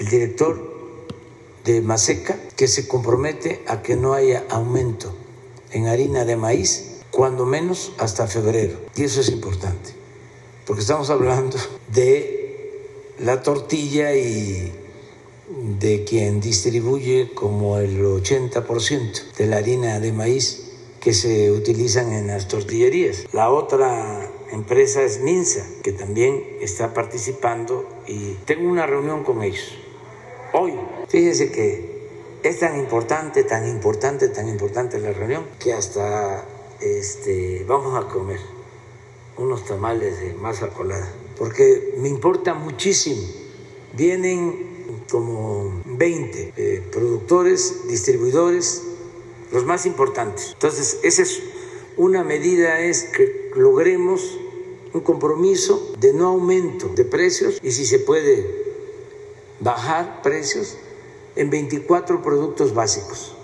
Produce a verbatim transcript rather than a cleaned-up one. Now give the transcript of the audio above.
director de Maseca, que se compromete a que no haya aumento en harina de maíz, cuando menos hasta febrero. Y eso es importante, porque estamos hablando de la tortilla y de quien distribuye como el ochenta por ciento de la harina de maíz que se utilizan en las tortillerías. La otra empresa es Minsa, que también está participando, y tengo una reunión con ellos hoy. Fíjense que es tan importante, tan importante, tan importante la reunión, que hasta este, vamos a comer unos tamales de masa colada, porque me importa muchísimo. Vienen como veinte eh, productores, distribuidores, los más importantes. Entonces, esa es una medida, es que logremos un compromiso de no aumento de precios, y si se puede bajar precios en veinticuatro productos básicos.